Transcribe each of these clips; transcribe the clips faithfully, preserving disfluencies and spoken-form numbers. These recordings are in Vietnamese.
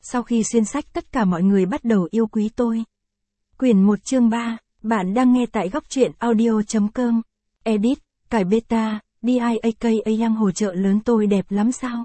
Sau khi xuyên sách tất cả mọi người bắt đầu yêu quý tôi. Quyển một chương ba, bạn đang nghe tại góc truyện audio chấm com. Edit, cải beta, đê i aka yang hỗ trợ lớn tôi đẹp lắm sao?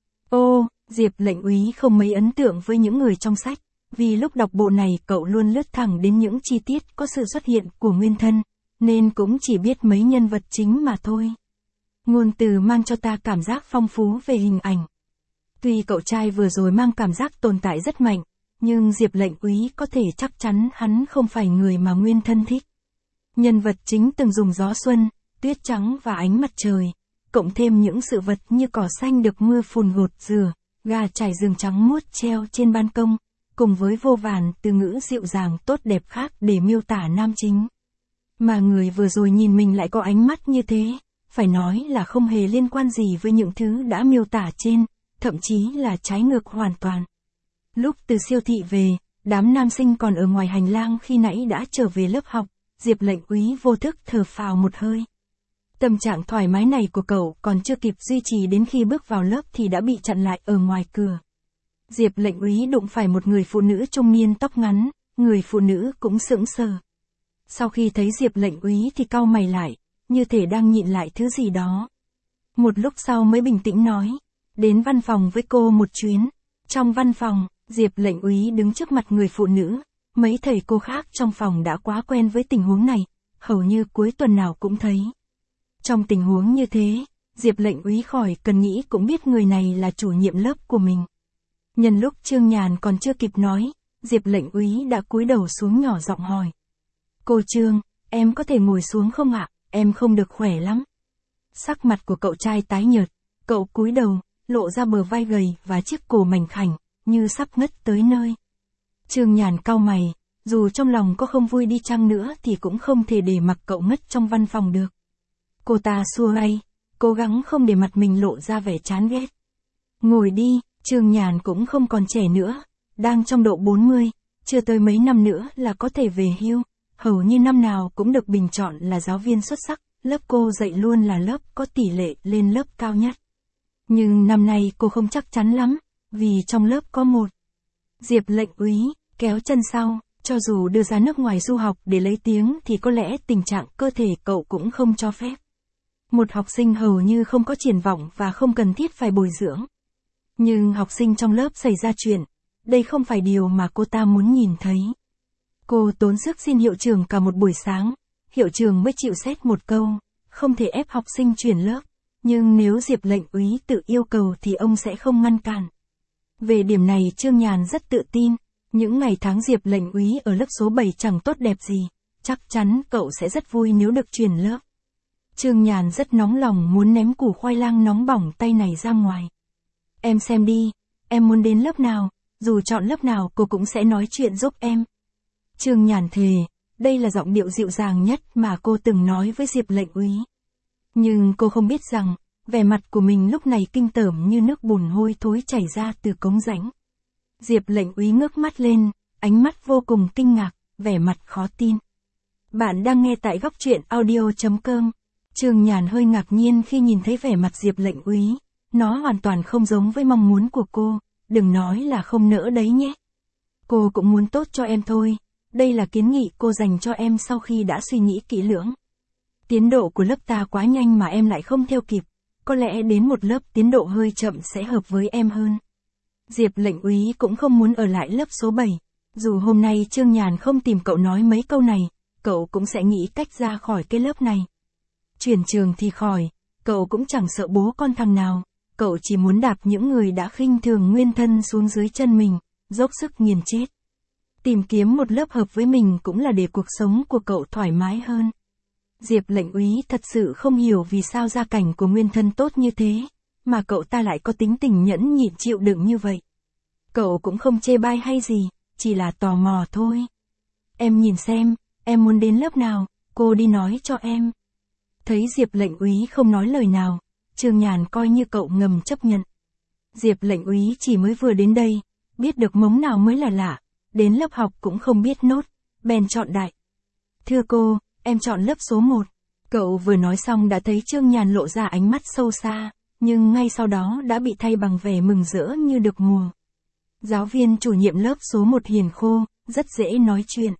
Ô, Diệp lệnh úy không mấy ấn tượng với những người trong sách, vì lúc đọc bộ này cậu luôn lướt thẳng đến những chi tiết có sự xuất hiện của nguyên thân, nên cũng chỉ biết mấy nhân vật chính mà thôi. Ngôn từ mang cho ta cảm giác phong phú về hình ảnh. Tuy cậu trai vừa rồi mang cảm giác tồn tại rất mạnh, nhưng Diệp lệnh úy có thể chắc chắn hắn không phải người mà nguyên thân thích. Nhân vật chính từng dùng gió xuân, tuyết trắng và ánh mặt trời, cộng thêm những sự vật như cỏ xanh được mưa phùn gột rửa, gà trải giường trắng muốt treo trên ban công, cùng với vô vàn từ ngữ dịu dàng tốt đẹp khác để miêu tả nam chính. Mà người vừa rồi nhìn mình lại có ánh mắt như thế, phải nói là không hề liên quan gì với những thứ đã miêu tả trên, thậm chí là trái ngược hoàn toàn. Lúc từ siêu thị về, đám nam sinh còn ở ngoài hành lang khi nãy đã trở về lớp học, Diệp lệnh úy vô thức thở phào một hơi. Tâm trạng thoải mái này của cậu còn chưa kịp duy trì đến khi bước vào lớp thì đã bị chặn lại ở ngoài cửa. Diệp lệnh úy đụng phải một người phụ nữ trung niên tóc ngắn, người phụ nữ cũng sững sờ. Sau khi thấy Diệp lệnh úy thì cau mày lại, như thể đang nhịn lại thứ gì đó. Một lúc sau mới bình tĩnh nói, đến văn phòng với cô một chuyến. Trong văn phòng, Diệp lệnh úy đứng trước mặt người phụ nữ, mấy thầy cô khác trong phòng đã quá quen với tình huống này, hầu như cuối tuần nào cũng thấy. Trong tình huống như thế, Diệp lệnh úy khỏi cần nghĩ cũng biết người này là chủ nhiệm lớp của mình. Nhân lúc Trương Nhàn còn chưa kịp nói, Diệp lệnh úy đã cúi đầu xuống nhỏ giọng hỏi. Cô Trương, em có thể ngồi xuống không ạ, em không được khỏe lắm. Sắc mặt của cậu trai tái nhợt, cậu cúi đầu, lộ ra bờ vai gầy và chiếc cổ mảnh khảnh, như sắp ngất tới nơi. Trương Nhàn cau mày, dù trong lòng có không vui đi chăng nữa thì cũng không thể để mặc cậu ngất trong văn phòng được. Cô ta xua tay, cố gắng không để mặt mình lộ ra vẻ chán ghét. Ngồi đi, Trương Nhàn cũng không còn trẻ nữa, đang trong độ bốn mươi, chưa tới mấy năm nữa là có thể về hưu, hầu như năm nào cũng được bình chọn là giáo viên xuất sắc, lớp cô dạy luôn là lớp có tỷ lệ lên lớp cao nhất. Nhưng năm nay cô không chắc chắn lắm, vì trong lớp có một. Diệp lệnh úy, kéo chân sau, cho dù đưa ra nước ngoài du học để lấy tiếng thì có lẽ tình trạng cơ thể cậu cũng không cho phép. Một học sinh hầu như không có triển vọng và không cần thiết phải bồi dưỡng. Nhưng học sinh trong lớp xảy ra chuyện, đây không phải điều mà cô ta muốn nhìn thấy. Cô tốn sức xin hiệu trưởng cả một buổi sáng, hiệu trưởng mới chịu xét một câu, không thể ép học sinh chuyển lớp, nhưng nếu Diệp lệnh úy tự yêu cầu thì ông sẽ không ngăn cản. Về điểm này Trương Nhàn rất tự tin, những ngày tháng Diệp lệnh úy ở lớp số bảy chẳng tốt đẹp gì, chắc chắn cậu sẽ rất vui nếu được chuyển lớp. Trương Nhàn rất nóng lòng muốn ném củ khoai lang nóng bỏng tay này ra ngoài. Em xem đi, em muốn đến lớp nào, dù chọn lớp nào cô cũng sẽ nói chuyện giúp em. Trương Nhàn thề, đây là giọng điệu dịu dàng nhất mà cô từng nói với Diệp lệnh úy. Nhưng cô không biết rằng, vẻ mặt của mình lúc này kinh tởm như nước bùn hôi thối chảy ra từ cống rãnh. Diệp lệnh úy ngước mắt lên, ánh mắt vô cùng kinh ngạc, vẻ mặt khó tin. Bạn đang nghe tại góc truyện audio chấm com. Trương Nhàn hơi ngạc nhiên khi nhìn thấy vẻ mặt Diệp lệnh úy, nó hoàn toàn không giống với mong muốn của cô, đừng nói là không nỡ đấy nhé. Cô cũng muốn tốt cho em thôi, đây là kiến nghị cô dành cho em sau khi đã suy nghĩ kỹ lưỡng. Tiến độ của lớp ta quá nhanh mà em lại không theo kịp, có lẽ đến một lớp tiến độ hơi chậm sẽ hợp với em hơn. Diệp lệnh úy cũng không muốn ở lại lớp số bảy, dù hôm nay Trương Nhàn không tìm cậu nói mấy câu này, cậu cũng sẽ nghĩ cách ra khỏi cái lớp này. Chuyển trường thì khỏi, cậu cũng chẳng sợ bố con thằng nào, cậu chỉ muốn đạp những người đã khinh thường nguyên thân xuống dưới chân mình, dốc sức nghiền chết. Tìm kiếm một lớp hợp với mình cũng là để cuộc sống của cậu thoải mái hơn. Diệp lệnh úy thật sự không hiểu vì sao gia cảnh của nguyên thân tốt như thế, mà cậu ta lại có tính tình nhẫn nhịn chịu đựng như vậy. Cậu cũng không chê bai hay gì, chỉ là tò mò thôi. Em nhìn xem, em muốn đến lớp nào, cô đi nói cho em. Thấy Diệp lệnh úy không nói lời nào, Trương Nhàn coi như cậu ngầm chấp nhận. Diệp lệnh úy chỉ mới vừa đến đây, biết được mống nào mới là lạ, đến lớp học cũng không biết nốt, bèn chọn đại. Thưa cô, em chọn lớp số một. Cậu vừa nói xong đã thấy Trương Nhàn lộ ra ánh mắt sâu xa, nhưng ngay sau đó đã bị thay bằng vẻ mừng rỡ như được mùa. Giáo viên chủ nhiệm lớp số một hiền khô, rất dễ nói chuyện.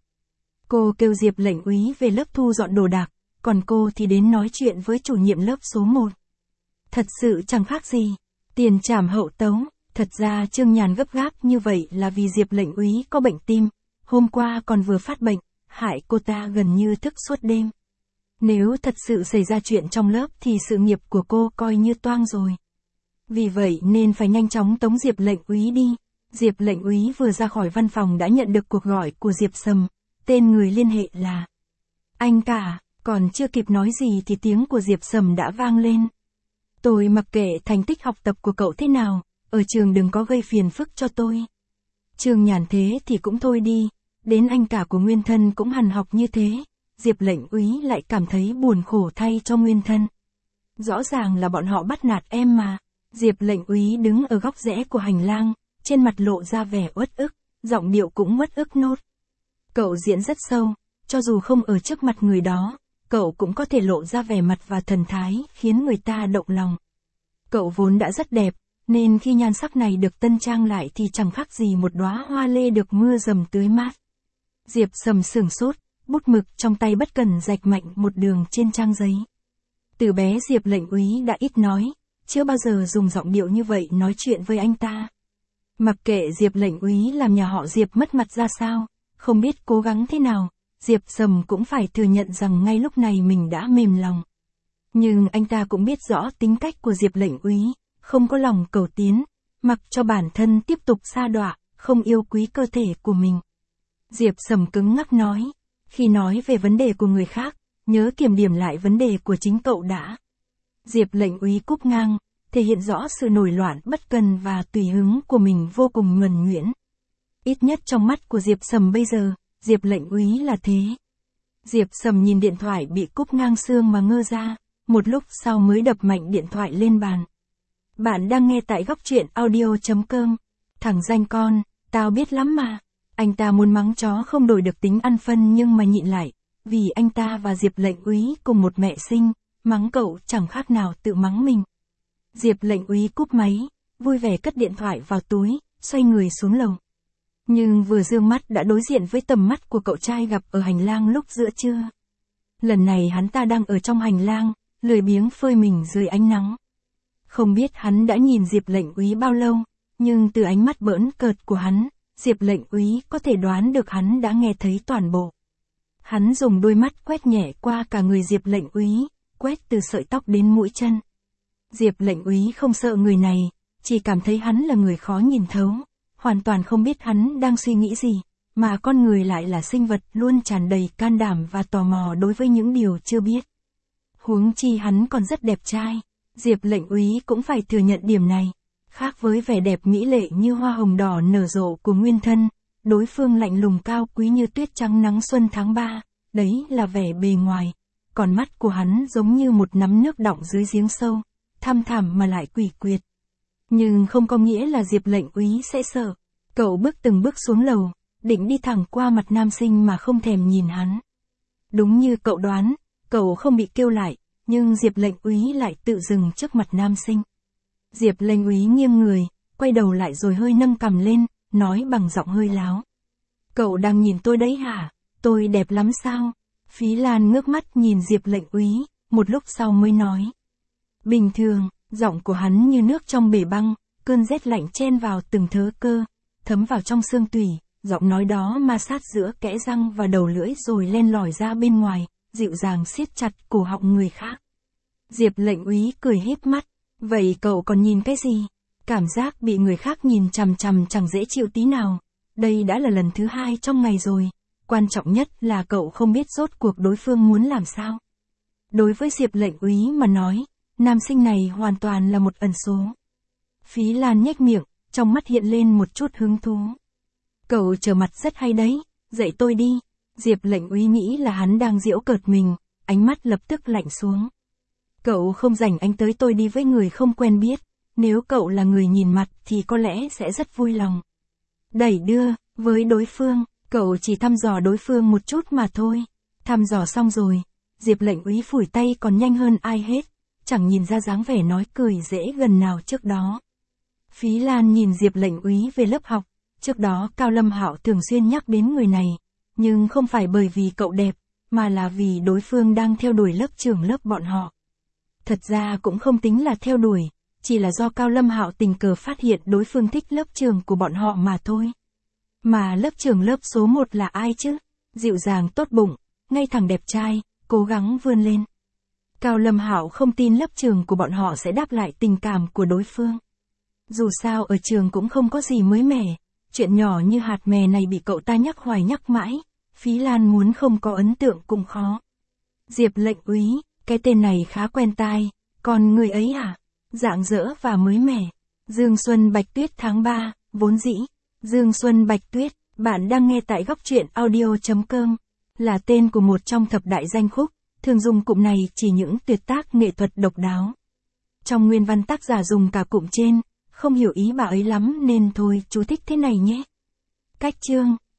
Cô kêu Diệp lệnh úy về lớp thu dọn đồ đạc, còn cô thì đến nói chuyện với chủ nhiệm lớp số một. Thật sự chẳng khác gì. Tiền trảm hậu tấu. Thật ra Trương Nhàn gấp gáp như vậy là vì Diệp lệnh úy có bệnh tim. Hôm qua còn vừa phát bệnh, hại cô ta gần như thức suốt đêm. Nếu thật sự xảy ra chuyện trong lớp thì sự nghiệp của cô coi như toang rồi. Vì vậy nên phải nhanh chóng tống Diệp lệnh úy đi. Diệp lệnh úy vừa ra khỏi văn phòng đã nhận được cuộc gọi của Diệp Sầm. Tên người liên hệ là anh cả. Còn chưa kịp nói gì thì tiếng của Diệp Sầm đã vang lên. Tôi mặc kệ thành tích học tập của cậu thế nào, ở trường đừng có gây phiền phức cho tôi. Trương Nhàn thế thì cũng thôi đi, đến anh cả của Nguyên Thân cũng hằn học như thế. Diệp lệnh úy lại cảm thấy buồn khổ thay cho Nguyên Thân. Rõ ràng là bọn họ bắt nạt em mà. Diệp lệnh úy đứng ở góc rẽ của hành lang, trên mặt lộ ra vẻ uất ức, giọng điệu cũng uất ức nốt. Cậu diễn rất sâu, cho dù không ở trước mặt người đó, cậu cũng có thể lộ ra vẻ mặt và thần thái khiến người ta động lòng. Cậu vốn đã rất đẹp, nên khi nhan sắc này được tân trang lại thì chẳng khác gì một đóa hoa lê được mưa dầm tưới mát. Diệp Sầm sửng sốt, bút mực trong tay bất cần rạch mạnh một đường trên trang giấy. Từ bé Diệp lệnh úy đã ít nói, chưa bao giờ dùng giọng điệu như vậy nói chuyện với anh ta. Mặc kệ Diệp lệnh úy làm nhà họ Diệp mất mặt ra sao, không biết cố gắng thế nào, Diệp Sầm cũng phải thừa nhận rằng ngay lúc này mình đã mềm lòng. Nhưng anh ta cũng biết rõ tính cách của Diệp lệnh úy, không có lòng cầu tiến, mặc cho bản thân tiếp tục sa đọa, không yêu quý cơ thể của mình. Diệp Sầm cứng ngắc nói, khi nói về vấn đề của người khác, nhớ kiểm điểm lại vấn đề của chính cậu đã. Diệp lệnh úy cúp ngang, thể hiện rõ sự nổi loạn bất cần và tùy hứng của mình vô cùng nhuần nhuyễn. Ít nhất trong mắt của Diệp Sầm bây giờ, Diệp lệnh úy là thế. Diệp Sầm nhìn điện thoại bị cúp ngang xương mà ngơ ra, một lúc sau mới đập mạnh điện thoại lên bàn. Bạn đang nghe tại góc truyện audio chấm com. Thằng danh con, tao biết lắm mà. Anh ta muốn mắng chó không đổi được tính ăn phân nhưng mà nhịn lại, vì anh ta và Diệp lệnh úy cùng một mẹ sinh, mắng cậu chẳng khác nào tự mắng mình. Diệp lệnh úy cúp máy, vui vẻ cất điện thoại vào túi, xoay người xuống lầu. Nhưng vừa dương mắt đã đối diện với tầm mắt của cậu trai gặp ở hành lang lúc giữa trưa. Lần này hắn ta đang ở trong hành lang, lười biếng phơi mình dưới ánh nắng. Không biết hắn đã nhìn Diệp lệnh úy bao lâu, nhưng từ ánh mắt bỡn cợt của hắn, Diệp lệnh úy có thể đoán được hắn đã nghe thấy toàn bộ. Hắn dùng đôi mắt quét nhẹ qua cả người Diệp lệnh úy, quét từ sợi tóc đến mũi chân. Diệp lệnh úy không sợ người này, chỉ cảm thấy hắn là người khó nhìn thấu, hoàn toàn không biết hắn đang suy nghĩ gì, mà con người lại là sinh vật luôn tràn đầy can đảm và tò mò đối với những điều chưa biết. Huống chi hắn còn rất đẹp trai, Diệp lệnh úy cũng phải thừa nhận điểm này. Khác với vẻ đẹp mỹ lệ như hoa hồng đỏ nở rộ của Nguyên Thân, đối phương lạnh lùng cao quý như tuyết trắng nắng xuân tháng ba, đấy là vẻ bề ngoài. Còn mắt của hắn giống như một nắm nước đọng dưới giếng sâu, thăm thẳm mà lại quỷ quyệt. Nhưng không có nghĩa là Diệp lệnh úy sẽ sợ. Cậu bước từng bước xuống lầu, định đi thẳng qua mặt nam sinh mà không thèm nhìn hắn. Đúng như cậu đoán, cậu không bị kêu lại, nhưng Diệp lệnh úy lại tự dừng trước mặt nam sinh. Diệp lệnh úy nghiêng người, quay đầu lại rồi hơi nâng cằm lên, nói bằng giọng hơi láo. Cậu đang nhìn tôi đấy hả? Tôi đẹp lắm sao? Phí Lan ngước mắt nhìn Diệp lệnh úy, một lúc sau mới nói. Bình thường, giọng của hắn như nước trong bể băng, cơn rét lạnh chen vào từng thớ cơ, thấm vào trong xương tủy, giọng nói đó ma sát giữa kẽ răng và đầu lưỡi rồi len lỏi ra bên ngoài, dịu dàng siết chặt cổ họng người khác. Diệp lệnh úy cười híp mắt, vậy cậu còn nhìn cái gì? Cảm giác bị người khác nhìn chằm chằm chẳng dễ chịu tí nào. Đây đã là lần thứ hai trong ngày rồi, quan trọng nhất là cậu không biết rốt cuộc đối phương muốn làm sao. Đối với Diệp lệnh úy mà nói, nam sinh này hoàn toàn là một ẩn số. Phí Lan nhếch miệng, trong mắt hiện lên một chút hứng thú. Cậu trở mặt rất hay đấy, dạy tôi đi. Diệp lệnh úy nghĩ là hắn đang giễu cợt mình, ánh mắt lập tức lạnh xuống. Cậu không rảnh anh tới tôi đi với người không quen biết, nếu cậu là người nhìn mặt thì có lẽ sẽ rất vui lòng. Đẩy đưa, với đối phương, cậu chỉ thăm dò đối phương một chút mà thôi. Thăm dò xong rồi, Diệp lệnh úy phủi tay còn nhanh hơn ai hết, chẳng nhìn ra dáng vẻ nói cười dễ gần nào trước đó. Phí Lan nhìn Diệp lệnh úy về lớp học, Trước đó Cao Lâm Hạo thường xuyên nhắc đến người này, nhưng không phải bởi vì cậu đẹp, mà là vì đối phương đang theo đuổi lớp trưởng lớp bọn họ. Thật ra cũng không tính là theo đuổi, chỉ là do Cao Lâm Hạo tình cờ phát hiện đối phương thích lớp trưởng của bọn họ mà thôi. Mà lớp trưởng lớp số một là ai chứ? Dịu dàng tốt bụng, ngay thẳng đẹp trai, cố gắng vươn lên. Cao Lâm Hạo không tin lớp trưởng của bọn họ sẽ đáp lại tình cảm của đối phương. Dù sao ở trường cũng không có gì mới mẻ, chuyện nhỏ như hạt mè này bị cậu ta nhắc hoài nhắc mãi, Phí Lan muốn không có ấn tượng cũng khó. Diệp Lệnh Úy, cái tên này khá quen tai, còn người ấy à? Rạng rỡ và mới mẻ. Dương Xuân Bạch Tuyết tháng ba, vốn dĩ. Dương Xuân Bạch Tuyết, bạn đang nghe tại góc truyện audio.com, là tên của một trong thập đại danh khúc, thường dùng cụm này chỉ những tuyệt tác nghệ thuật độc đáo. Trong nguyên văn tác giả dùng cả cụm trên, không hiểu ý bà ấy lắm nên thôi chú thích thế này nhé. Cách chương,